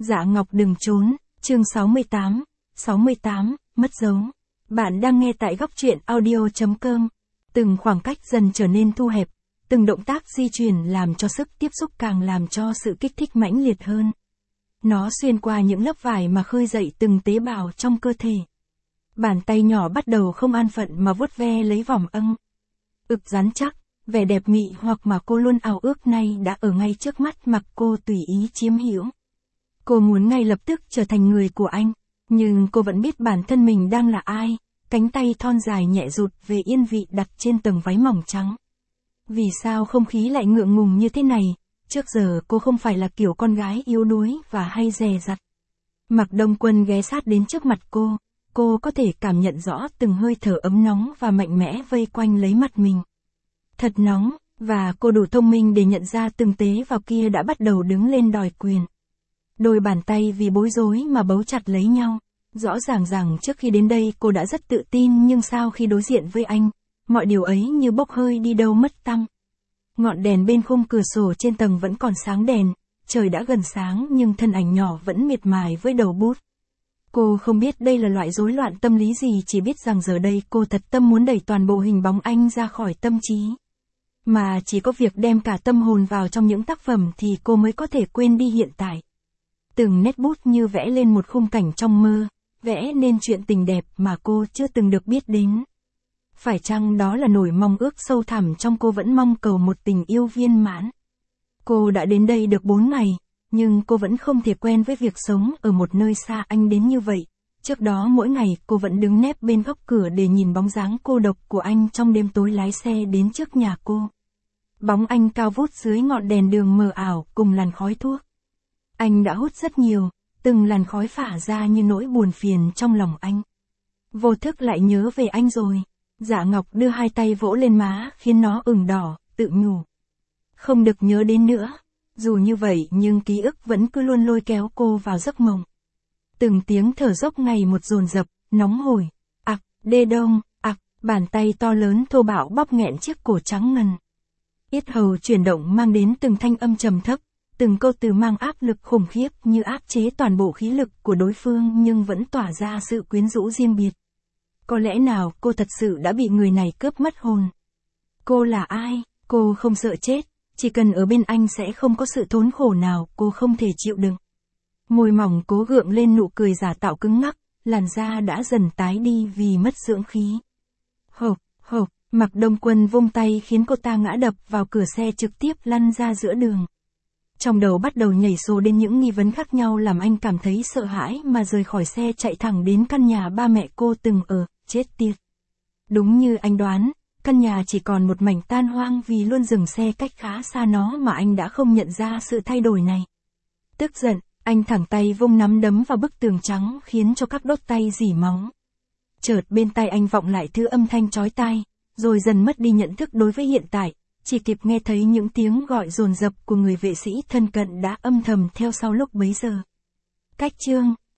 Dạ Ngọc đừng trốn, chương 68, mất dấu. Bạn đang nghe tại góc truyện audio.com. Từng khoảng cách dần trở nên thu hẹp, từng động tác di chuyển làm cho sức tiếp xúc càng làm cho sự kích thích mãnh liệt hơn. Nó xuyên qua những lớp vải mà khơi dậy từng tế bào trong cơ thể. Bàn tay nhỏ bắt đầu không an phận mà vuốt ve lấy vòng âng. Ực rắn chắc, vẻ đẹp mị hoặc mà cô luôn ao ước nay đã ở ngay trước mắt mặc cô tùy ý chiếm hữu. Cô muốn ngay lập tức trở thành người của anh, nhưng cô vẫn biết bản thân mình đang là ai, cánh tay thon dài nhẹ rụt về yên vị đặt trên tầng váy mỏng trắng. Vì sao không khí lại ngượng ngùng như thế này, trước giờ cô không phải là kiểu con gái yếu đuối và hay dè dặt. Mạc Đông Quân ghé sát đến trước mặt cô có thể cảm nhận rõ từng hơi thở ấm nóng và mạnh mẽ vây quanh lấy mặt mình. Thật nóng, và cô đủ thông minh để nhận ra từng tế bào kia đã bắt đầu đứng lên đòi quyền. Đôi bàn tay vì bối rối mà bấu chặt lấy nhau. Rõ ràng rằng trước khi đến đây cô đã rất tự tin nhưng sao khi đối diện với anh, mọi điều ấy như bốc hơi đi đâu mất tăm. Ngọn đèn bên khung cửa sổ trên tầng vẫn còn sáng đèn, trời đã gần sáng nhưng thân ảnh nhỏ vẫn miệt mài với đầu bút. Cô không biết đây là loại rối loạn tâm lý gì, chỉ biết rằng giờ đây cô thật tâm muốn đẩy toàn bộ hình bóng anh ra khỏi tâm trí. Mà chỉ có việc đem cả tâm hồn vào trong những tác phẩm thì cô mới có thể quên đi hiện tại. Từng nét bút như vẽ lên một khung cảnh trong mơ, vẽ nên chuyện tình đẹp mà cô chưa từng được biết đến. Phải chăng đó là nỗi mong ước sâu thẳm trong cô vẫn mong cầu một tình yêu viên mãn? Cô đã đến đây được 4 ngày, nhưng cô vẫn không thể quen với việc sống ở một nơi xa anh đến như vậy. Trước đó mỗi ngày cô vẫn đứng nép bên góc cửa để nhìn bóng dáng cô độc của anh trong đêm tối lái xe đến trước nhà cô. Bóng anh cao vút dưới ngọn đèn đường mờ ảo cùng làn khói thuốc. Anh đã hút rất nhiều, từng làn khói phả ra như nỗi buồn phiền trong lòng anh. Vô thức lại nhớ về anh rồi. Dạ Ngọc đưa hai tay vỗ lên má khiến nó ửng đỏ, tự nhủ. Không được nhớ đến nữa. Dù như vậy nhưng ký ức vẫn cứ luôn lôi kéo cô vào giấc mộng. Từng tiếng thở dốc ngày một dồn dập, nóng hổi. Ặc, đê đông, ặc, bàn tay to lớn thô bạo bóp nghẹn chiếc cổ trắng ngần. Yết hầu chuyển động mang đến từng thanh âm trầm thấp, từng câu từ mang áp lực khủng khiếp như áp chế toàn bộ khí lực của đối phương nhưng vẫn tỏa ra sự quyến rũ riêng biệt. Có lẽ nào cô thật sự đã bị người này cướp mất hồn? Cô là ai? Cô không sợ chết, chỉ cần ở bên anh sẽ không có sự thốn khổ nào cô không thể chịu đựng. Môi mỏng cố gượng lên nụ cười giả tạo cứng ngắc, làn da đã dần tái đi vì mất dưỡng khí. Hộp, Mạc Đông Quân vung tay khiến cô ta ngã đập vào cửa xe trực tiếp lăn ra giữa đường. Trong đầu bắt đầu nhảy xô đến những nghi vấn khác nhau làm anh cảm thấy sợ hãi mà rời khỏi xe chạy thẳng đến căn nhà ba mẹ cô từng ở, chết tiệt. Đúng như anh đoán, căn nhà chỉ còn một mảnh tan hoang vì luôn dừng xe cách khá xa nó mà anh đã không nhận ra sự thay đổi này. Tức giận, anh thẳng tay vung nắm đấm vào bức tường trắng khiến cho các đốt tay rỉ máu. Chợt bên tai anh vọng lại thứ âm thanh chói tai, rồi dần mất đi nhận thức đối với hiện tại. Chỉ kịp nghe thấy những tiếng gọi dồn dập của người vệ sĩ thân cận đã âm thầm theo sau lúc bấy giờ. Cách chương